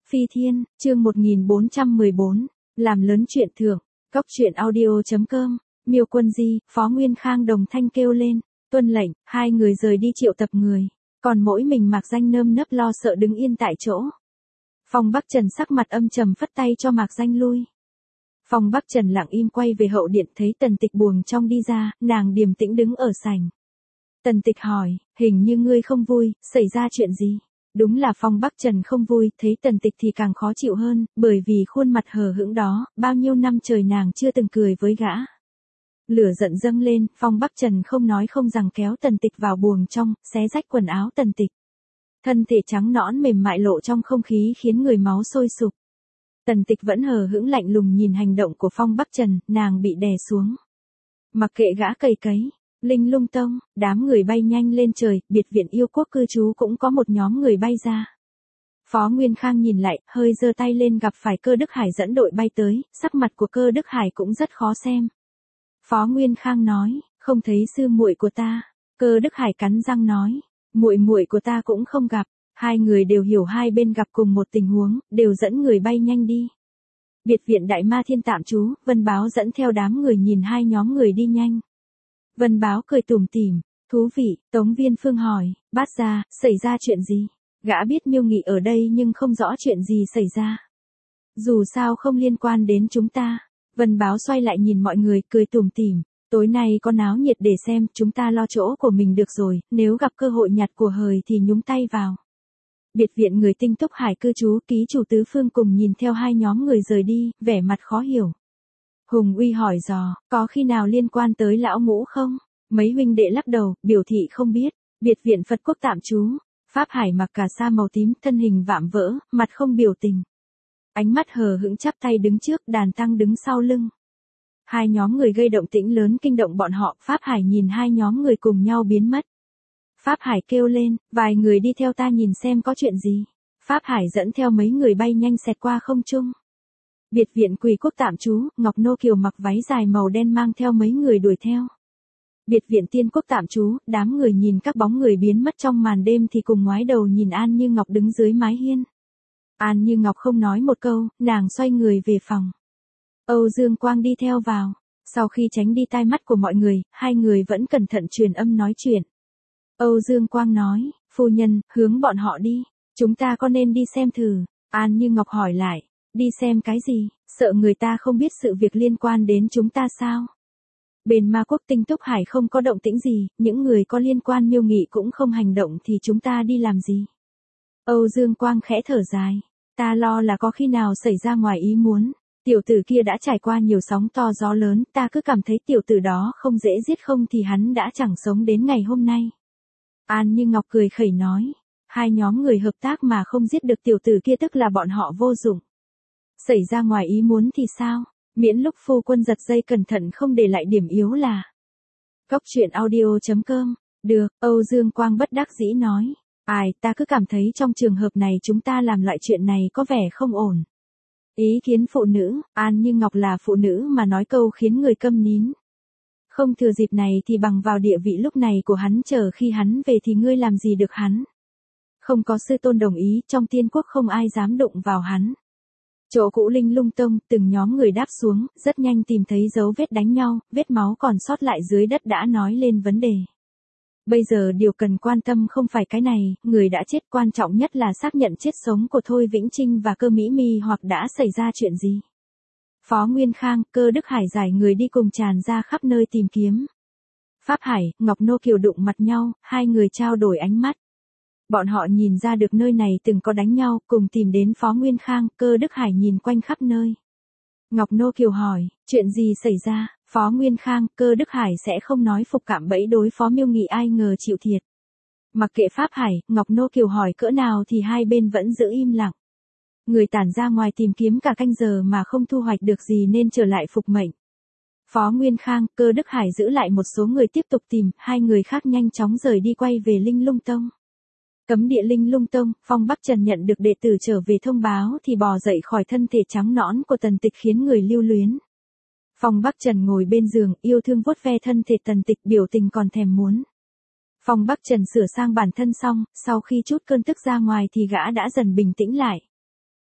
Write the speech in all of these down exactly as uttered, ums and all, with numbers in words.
Phi Thiên, chương một nghìn bốn trăm mười bốn, làm lớn chuyện thưởng, cốc truyện audio.com, Miêu Quân Di, Phó Nguyên Khang đồng thanh kêu lên, tuân lệnh, hai người rời đi triệu tập người, còn mỗi mình Mạc Danh nơm nớp lo sợ đứng yên tại chỗ. Phong Bắc Trần sắc mặt âm trầm phất tay cho Mạc Danh lui. Phong Bắc Trần lặng im quay về hậu điện thấy Tần Tịch buồng trong đi ra, nàng điềm tĩnh đứng ở sảnh. Tần Tịch hỏi, hình như ngươi không vui, xảy ra chuyện gì? Đúng là Phong Bắc Trần không vui, thấy Tần Tịch thì càng khó chịu hơn, bởi vì khuôn mặt hờ hững đó, bao nhiêu năm trời nàng chưa từng cười với gã. Lửa giận dâng lên, Phong Bắc Trần không nói không rằng kéo Tần Tịch vào buồng trong, xé rách quần áo Tần Tịch. Thân thể trắng nõn mềm mại lộ trong không khí khiến người máu sôi sục. Tần Tịch vẫn hờ hững lạnh lùng nhìn hành động của Phong Bắc Trần, nàng bị đè xuống. Mặc kệ gã cầy cấy. Linh Lung Tông, đám người bay nhanh lên trời, biệt viện yêu quốc cư trú cũng có một nhóm người bay ra. Phó Nguyên Khang nhìn lại, hơi giơ tay lên gặp phải Cơ Đức Hải dẫn đội bay tới, sắc mặt của Cơ Đức Hải cũng rất khó xem. Phó Nguyên Khang nói, không thấy sư muội của ta. Cơ Đức Hải cắn răng nói, muội muội của ta cũng không gặp. Hai người đều hiểu hai bên gặp cùng một tình huống, đều dẫn người bay nhanh đi. Biệt viện Đại Ma Thiên tạm trú, Vân Báo dẫn theo đám người nhìn hai nhóm người đi nhanh. Vân Báo cười tủm tỉm, thú vị, Tống Viên Phương hỏi, Bát Gia, xảy ra chuyện gì? Gã biết Miêu Nghị ở đây nhưng không rõ chuyện gì xảy ra. Dù sao không liên quan đến chúng ta. Vân Báo xoay lại nhìn mọi người, cười tủm tỉm, tối nay có náo nhiệt để xem, chúng ta lo chỗ của mình được rồi, nếu gặp cơ hội nhặt của hời thì nhúng tay vào. Biệt viện người Tinh Túc Hải cư trú ký chủ Tứ Phương cùng nhìn theo hai nhóm người rời đi, vẻ mặt khó hiểu. Hùng Uy hỏi dò, có khi nào liên quan tới lão ngũ không? Mấy huynh đệ lắc đầu, biểu thị không biết. Biệt viện Phật Quốc tạm trú, Pháp Hải mặc cà sa màu tím, thân hình vạm vỡ, mặt không biểu tình. Ánh mắt hờ hững chắp tay đứng trước, Đàn Tăng đứng sau lưng. Hai nhóm người gây động tĩnh lớn kinh động bọn họ, Pháp Hải nhìn hai nhóm người cùng nhau biến mất. Pháp Hải kêu lên, vài người đi theo ta nhìn xem có chuyện gì. Pháp Hải dẫn theo mấy người bay nhanh xẹt qua không trung. Biệt viện Quỳ Quốc tạm trú, Ngọc Nô Kiều mặc váy dài màu đen mang theo mấy người đuổi theo. Biệt viện Tiên Quốc tạm trú, đám người nhìn các bóng người biến mất trong màn đêm thì cùng ngoái đầu nhìn An Như Ngọc đứng dưới mái hiên. An Như Ngọc không nói một câu, nàng xoay người về phòng. Âu Dương Quang đi theo vào, sau khi tránh đi tai mắt của mọi người, hai người vẫn cẩn thận truyền âm nói chuyện. Âu Dương Quang nói, phu nhân, hướng bọn họ đi, chúng ta có nên đi xem thử? An Như Ngọc hỏi lại. Đi xem cái gì, sợ người ta không biết sự việc liên quan đến chúng ta sao? Bên Ma Quốc Tinh Túc Hải không có động tĩnh gì, những người có liên quan Miêu Nghị cũng không hành động thì chúng ta đi làm gì? Âu Dương Quang khẽ thở dài, ta lo là có khi nào xảy ra ngoài ý muốn. Tiểu tử kia đã trải qua nhiều sóng to gió lớn, ta cứ cảm thấy tiểu tử đó không dễ giết không thì hắn đã chẳng sống đến ngày hôm nay. An Như Ngọc cười khẩy nói, hai nhóm người hợp tác mà không giết được tiểu tử kia tức là bọn họ vô dụng. Xảy ra ngoài ý muốn thì sao? Miễn lúc phu quân giật dây cẩn thận không để lại điểm yếu là. Cốc truyện audio.com, được, Âu Dương Quang bất đắc dĩ nói. Ai, ta cứ cảm thấy trong trường hợp này chúng ta làm loại chuyện này có vẻ không ổn. Ý kiến phụ nữ, An Như Ngọc là phụ nữ mà nói câu khiến người câm nín. Không thừa dịp này thì bằng vào địa vị lúc này của hắn chờ khi hắn về thì ngươi làm gì được hắn. Không có sư tôn đồng ý, trong tiên quốc không ai dám đụng vào hắn. Chỗ cũ Linh Lung Tông, từng nhóm người đáp xuống, rất nhanh tìm thấy dấu vết đánh nhau, vết máu còn sót lại dưới đất đã nói lên vấn đề. Bây giờ điều cần quan tâm không phải cái này, người đã chết, quan trọng nhất là xác nhận chết sống của Thôi Vĩnh Trinh và Cơ Mỹ Mi hoặc đã xảy ra chuyện gì. Phó Nguyên Khang, Cơ Đức Hải giải người đi cùng tràn ra khắp nơi tìm kiếm. Pháp Hải, Ngọc Nô Kiều đụng mặt nhau, hai người trao đổi ánh mắt. Bọn họ nhìn ra được nơi này từng có đánh nhau, cùng tìm đến Phó Nguyên Khang, Cơ Đức Hải nhìn quanh khắp nơi. Ngọc Nô Kiều hỏi, chuyện gì xảy ra? Phó Nguyên Khang, Cơ Đức Hải sẽ không nói phục cạm bẫy đối phó Miêu Nghị, ai ngờ chịu thiệt. Mặc kệ Pháp Hải, Ngọc Nô Kiều hỏi cỡ nào thì hai bên vẫn giữ im lặng. Người tản ra ngoài tìm kiếm cả canh giờ mà không thu hoạch được gì nên trở lại phục mệnh. Phó Nguyên Khang, Cơ Đức Hải giữ lại một số người tiếp tục tìm, hai người khác nhanh chóng rời đi quay về Linh Lung Tông. Cấm địa Linh Lung Tông, Phong Bắc Trần nhận được đệ tử trở về thông báo thì bò dậy khỏi thân thể trắng nõn của Tần Tịch khiến người lưu luyến. Phong Bắc Trần ngồi bên giường, yêu thương vuốt ve thân thể Tần Tịch, biểu tình còn thèm muốn. Phong Bắc Trần sửa sang bản thân xong, sau khi chút cơn tức ra ngoài thì gã đã dần bình tĩnh lại.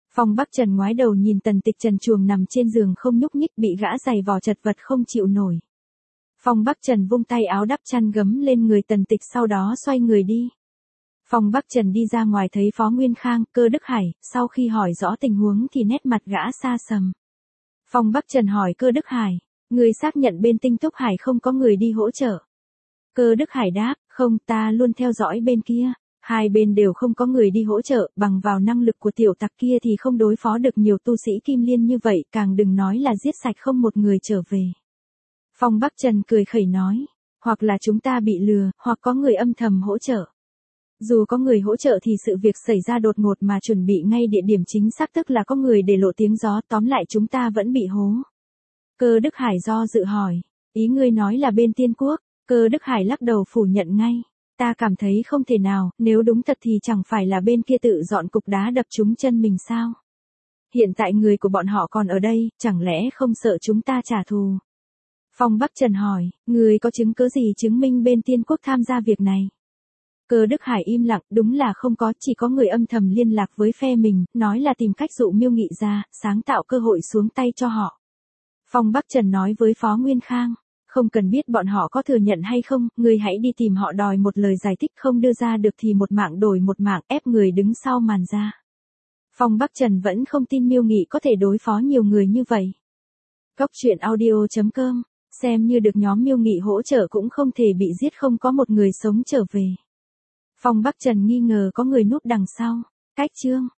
Phong Bắc Trần ngoái đầu nhìn Tần Tịch trần truồng nằm trên giường không nhúc nhích, bị gã giày vò chật vật không chịu nổi. Phong Bắc Trần vung tay áo đắp chăn gấm lên người Tần Tịch, sau đó xoay người đi. Phong Bắc Trần đi ra ngoài thấy Phó Nguyên Khang, Cơ Đức Hải, sau khi hỏi rõ tình huống thì nét mặt gã xa sầm. Phong Bắc Trần hỏi Cơ Đức Hải, người xác nhận bên Tinh Túc Hải không có người đi hỗ trợ. Cơ Đức Hải đáp, không, ta luôn theo dõi bên kia. Hai bên đều không có người đi hỗ trợ, bằng vào năng lực của tiểu tặc kia thì không đối phó được nhiều tu sĩ Kim Liên như vậy, càng đừng nói là giết sạch không một người trở về. Phong Bắc Trần cười khẩy nói, hoặc là chúng ta bị lừa, hoặc có người âm thầm hỗ trợ. Dù có người hỗ trợ thì sự việc xảy ra đột ngột mà chuẩn bị ngay địa điểm chính xác, tức là có người để lộ tiếng gió, tóm lại chúng ta vẫn bị hố. Cơ Đức Hải do dự hỏi, ý ngươi nói là bên Tiên Quốc? Cơ Đức Hải lắc đầu phủ nhận ngay. Ta cảm thấy không thể nào, nếu đúng thật thì chẳng phải là bên kia tự dọn cục đá đập trúng chân mình sao? Hiện tại người của bọn họ còn ở đây, chẳng lẽ không sợ chúng ta trả thù? Phong Bắc Trần hỏi, người có chứng cứ gì chứng minh bên Tiên Quốc tham gia việc này? Cơ Đức Hải im lặng, đúng là không có, chỉ có người âm thầm liên lạc với phe mình, nói là tìm cách dụ Miêu Nghị ra, sáng tạo cơ hội xuống tay cho họ. Phong Bắc Trần nói với Phó Nguyên Khang, không cần biết bọn họ có thừa nhận hay không, người hãy đi tìm họ đòi một lời giải thích, không đưa ra được thì một mạng đổi một mạng, ép người đứng sau màn ra. Phong Bắc Trần vẫn không tin Miêu Nghị có thể đối phó nhiều người như vậy. Cốc truyện audio chấm com, xem như được nhóm Miêu Nghị hỗ trợ cũng không thể bị giết, không có một người sống trở về. Phong Bắc Trần nghi ngờ có người núp đằng sau. Cách chương